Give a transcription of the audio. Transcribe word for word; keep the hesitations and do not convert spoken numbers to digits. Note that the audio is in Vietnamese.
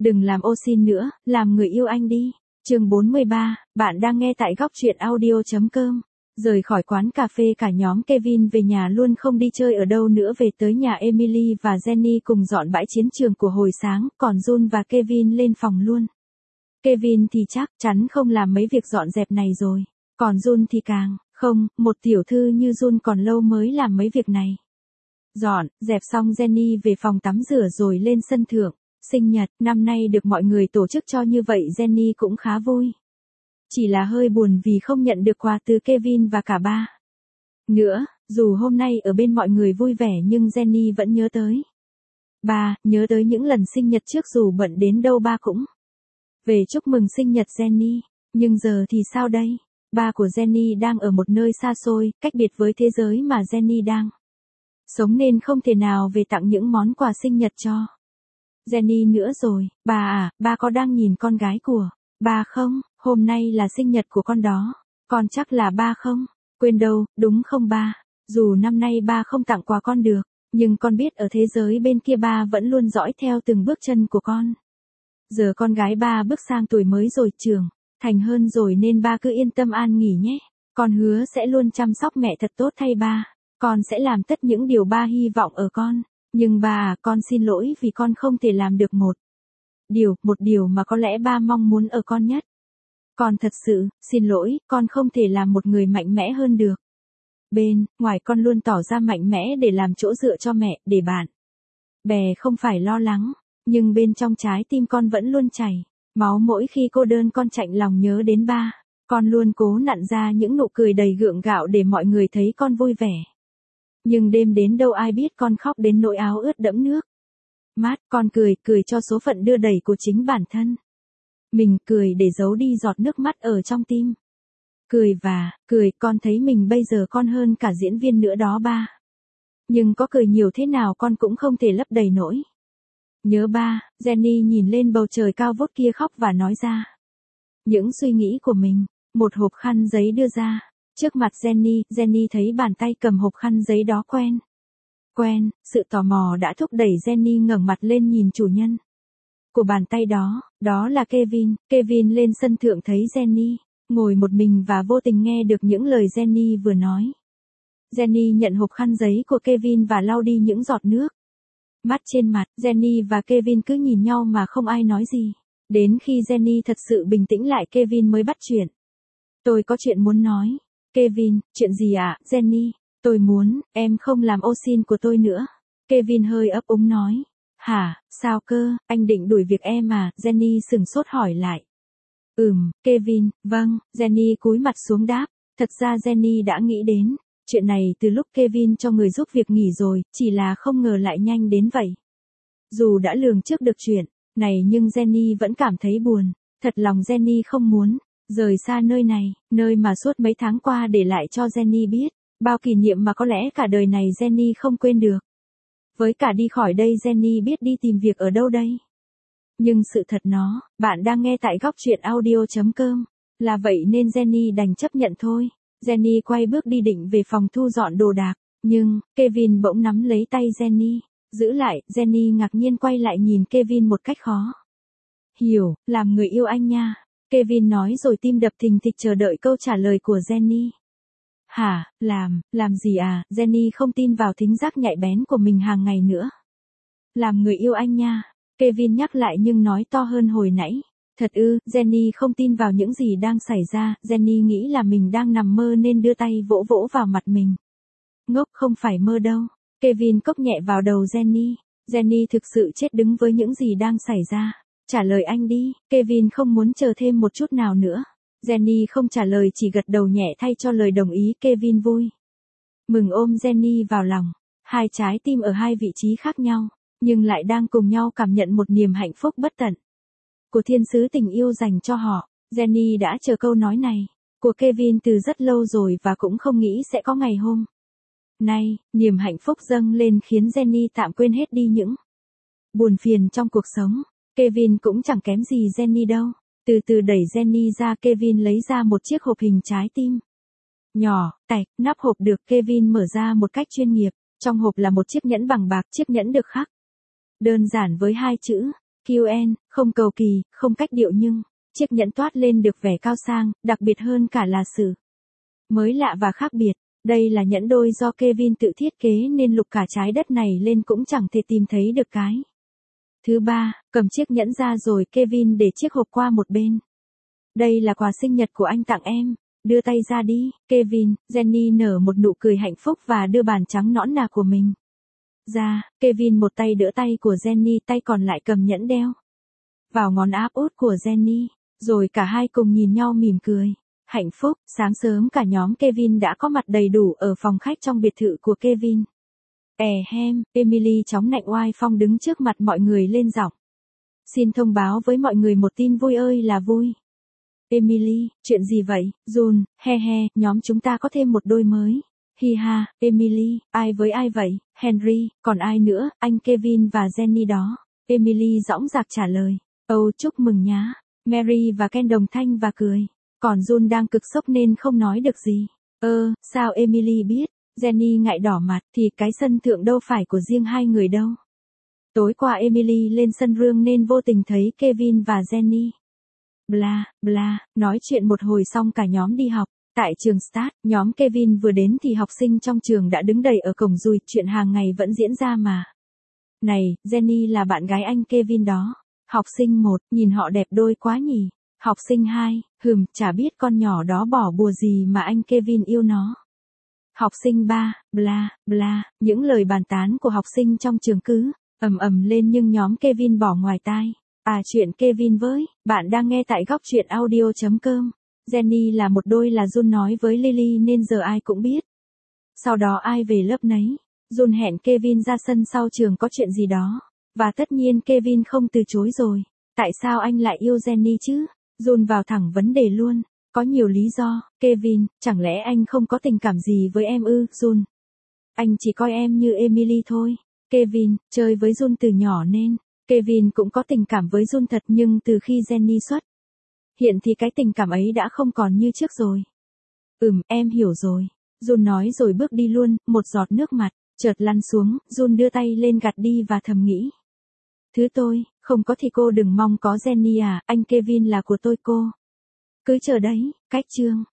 Đừng làm ô xin nữa, làm người yêu anh đi. Chương bốn mươi ba, bạn đang nghe tại góc truyện audio chấm com. Rời khỏi quán cà phê cả nhóm Kevin về nhà luôn, không đi chơi ở đâu nữa, về tới nhà Emily và Jenny cùng dọn bãi chiến trường của hồi sáng, còn Jun và Kevin lên phòng luôn. Kevin thì chắc chắn không làm mấy việc dọn dẹp này rồi, còn Jun thì càng không, một tiểu thư như Jun còn lâu mới làm mấy việc này. Dọn, dẹp xong Jenny về phòng tắm rửa rồi lên sân thượng. Sinh nhật, năm nay được mọi người tổ chức cho như vậy Jenny cũng khá vui. Chỉ là hơi buồn vì không nhận được quà từ Kevin và cả ba. Nữa, dù hôm nay ở bên mọi người vui vẻ nhưng Jenny vẫn nhớ tới. Ba, nhớ tới những lần sinh nhật trước dù bận đến đâu ba cũng về chúc mừng sinh nhật Jenny. Nhưng giờ thì sao đây? Ba của Jenny đang ở một nơi xa xôi, cách biệt với thế giới mà Jenny đang sống nên không thể nào về tặng những món quà sinh nhật cho Jenny nữa rồi. Bà à, ba có đang nhìn con gái của ba không? Hôm nay là sinh nhật của con đó. Con chắc là ba không? Quên đâu, đúng không ba? Dù năm nay ba không tặng quà con được, nhưng con biết ở thế giới bên kia ba vẫn luôn dõi theo từng bước chân của con. Giờ con gái ba bước sang tuổi mới rồi, trưởng thành hơn rồi, nên ba cứ yên tâm an nghỉ nhé. Con hứa sẽ luôn chăm sóc mẹ thật tốt thay ba. Con sẽ làm tất những điều ba hy vọng ở con. Nhưng ba à, con xin lỗi vì con không thể làm được một điều, một điều mà có lẽ ba mong muốn ở con nhất. Con thật sự, xin lỗi, con không thể làm một người mạnh mẽ hơn được. Bên ngoài con luôn tỏ ra mạnh mẽ để làm chỗ dựa cho mẹ, để bạn bè không phải lo lắng. Nhưng bên trong trái tim con vẫn luôn chảy máu mỗi khi cô đơn, con chạnh lòng nhớ đến ba. Con luôn cố nặn ra những nụ cười đầy gượng gạo để mọi người thấy con vui vẻ. Nhưng đêm đến đâu ai biết con khóc đến nỗi áo ướt đẫm nước mắt. Con cười, cười cho số phận đưa đẩy của chính bản thân mình, cười để giấu đi giọt nước mắt ở trong tim. Cười và, cười, con thấy mình bây giờ con hơn cả diễn viên nữa đó ba. Nhưng có cười nhiều thế nào con cũng không thể lấp đầy nỗi nhớ ba. Jenny nhìn lên bầu trời cao vút kia khóc và nói ra những suy nghĩ của mình. Một hộp khăn giấy đưa ra trước mặt Jenny. Jenny thấy bàn tay cầm hộp khăn giấy đó quen. Quen, sự tò mò đã thúc đẩy Jenny ngẩng mặt lên nhìn chủ nhân của bàn tay đó. Đó là Kevin. Kevin lên sân thượng thấy Jenny ngồi một mình và vô tình nghe được những lời Jenny vừa nói. Jenny nhận hộp khăn giấy của Kevin và lau đi những giọt nước mắt trên mặt. Jenny và Kevin cứ nhìn nhau mà không ai nói gì. Đến khi Jenny thật sự bình tĩnh lại, Kevin mới bắt chuyện. Tôi có chuyện muốn nói. Kevin, chuyện gì ạ? À? Jenny, tôi muốn, em không làm ô xin của tôi nữa. Kevin hơi ấp úng nói. Hả, sao cơ, anh định đuổi việc em à? Jenny sửng sốt hỏi lại. Ừm, Kevin, vâng. Jenny cúi mặt xuống đáp. Thật ra Jenny đã nghĩ đến chuyện này từ lúc Kevin cho người giúp việc nghỉ rồi, chỉ là không ngờ lại nhanh đến vậy. Dù đã lường trước được chuyện này nhưng Jenny vẫn cảm thấy buồn. Thật lòng Jenny không muốn rời xa nơi này, nơi mà suốt mấy tháng qua để lại cho Jenny biết bao kỷ niệm mà có lẽ cả đời này Jenny không quên được. Với cả đi khỏi đây Jenny biết đi tìm việc ở đâu đây. Nhưng sự thật nó, bạn đang nghe tại góc truyện audio chấm com, là vậy nên Jenny đành chấp nhận thôi. Jenny quay bước đi định về phòng thu dọn đồ đạc, nhưng Kevin bỗng nắm lấy tay Jenny, giữ lại. Jenny ngạc nhiên quay lại nhìn Kevin một cách khó hiểu. Làm người yêu anh nha, Kevin nói rồi tim đập thình thịch chờ đợi câu trả lời của Jenny. Hả, làm, làm gì à? Jenny không tin vào thính giác nhạy bén của mình hàng ngày nữa. Làm người yêu anh nha, Kevin nhắc lại nhưng nói to hơn hồi nãy. Thật ư? Jenny không tin vào những gì đang xảy ra. Jenny nghĩ là mình đang nằm mơ nên đưa tay vỗ vỗ vào mặt mình. Ngốc, không phải mơ đâu. Kevin cốc nhẹ vào đầu Jenny. Jenny thực sự chết đứng với những gì đang xảy ra. Trả lời anh đi. Kevin không muốn chờ thêm một chút nào nữa. Jenny không trả lời, chỉ gật đầu nhẹ thay cho lời đồng ý. Kevin vui mừng ôm Jenny vào lòng. Hai trái tim ở hai vị trí khác nhau, nhưng lại đang cùng nhau cảm nhận một niềm hạnh phúc bất tận của thiên sứ tình yêu dành cho họ. Jenny đã chờ câu nói này của Kevin từ rất lâu rồi và cũng không nghĩ sẽ có ngày hôm nay. Niềm hạnh phúc dâng lên khiến Jenny tạm quên hết đi những buồn phiền trong cuộc sống. Kevin cũng chẳng kém gì Jenny đâu. Từ từ đẩy Jenny ra, Kevin lấy ra một chiếc hộp hình trái tim nhỏ, tạch. Nắp hộp được Kevin mở ra một cách chuyên nghiệp. Trong hộp là một chiếc nhẫn bằng bạc. Chiếc nhẫn được khắc đơn giản với hai chữ quy en, không cầu kỳ, không cách điệu nhưng, chiếc nhẫn toát lên được vẻ cao sang, đặc biệt hơn cả là sự mới lạ và khác biệt. Đây là nhẫn đôi do Kevin tự thiết kế nên lục cả trái đất này lên cũng chẳng thể tìm thấy được cái. Thứ ba, cầm chiếc nhẫn ra rồi Kevin để chiếc hộp qua một bên. Đây là quà sinh nhật của anh tặng em. Đưa tay ra đi, Kevin. Jenny nở một nụ cười hạnh phúc và đưa bàn trắng nõn nà của mình ra. Kevin một tay đỡ tay của Jenny, tay còn lại cầm nhẫn đeo vào ngón áp út của Jenny. Rồi cả hai cùng nhìn nhau mỉm cười. Hạnh phúc. Sáng sớm cả nhóm Kevin đã có mặt đầy đủ ở phòng khách trong biệt thự của Kevin. Ehem, Emily chóng nạnh oai phong đứng trước mặt mọi người lên giọng. Xin thông báo với mọi người một tin vui ơi là vui. Emily, chuyện gì vậy? Jun, he he, nhóm chúng ta có thêm một đôi mới. Hi ha, Emily, ai với ai vậy? Henry, còn ai nữa? Anh Kevin và Jenny đó. Emily dõng dạc trả lời. Âu, chúc mừng nhá. Mary và Ken đồng thanh và cười. Còn Jun đang cực sốc nên không nói được gì. Ơ, sao Emily biết? Jenny ngại đỏ mặt, thì cái sân thượng đâu phải của riêng hai người đâu. Tối qua Emily lên sân rương nên vô tình thấy Kevin và Jenny. Bla, bla, nói chuyện một hồi xong cả nhóm đi học. Tại trường Start, nhóm Kevin vừa đến thì học sinh trong trường đã đứng đầy ở cổng rùi, chuyện hàng ngày vẫn diễn ra mà. Này, Jenny là bạn gái anh Kevin đó. Học sinh một, nhìn họ đẹp đôi quá nhỉ. Học sinh hai, hừm, chả biết con nhỏ đó bỏ bùa gì mà anh Kevin yêu nó. Học sinh ba, bla, bla, những lời bàn tán của học sinh trong trường cứ ầm ầm lên nhưng nhóm Kevin bỏ ngoài tai. À chuyện Kevin với, bạn đang nghe tại góc truyện audio chấm com. Jenny là một đôi là Jun nói với Lily nên giờ ai cũng biết. Sau đó ai về lớp nấy. Jun hẹn Kevin ra sân sau trường có chuyện gì đó. Và tất nhiên Kevin không từ chối rồi. Tại sao anh lại yêu Jenny chứ? Jun vào thẳng vấn đề luôn. Có nhiều lý do. Kevin, chẳng lẽ anh không có tình cảm gì với em ư? Jun. Anh chỉ coi em như Emily thôi. Kevin, chơi với Jun từ nhỏ nên. Kevin cũng có tình cảm với Jun thật nhưng từ khi Jenny xuất hiện thì cái tình cảm ấy đã không còn như trước rồi. Ừm, em hiểu rồi. Jun nói rồi bước đi luôn, một giọt nước mặt chợt lăn xuống, Jun đưa tay lên gạt đi và thầm nghĩ. Thứ tôi, không có thì cô đừng mong có Jenny à, anh Kevin là của tôi cô. Cứ chờ đấy, cách chương.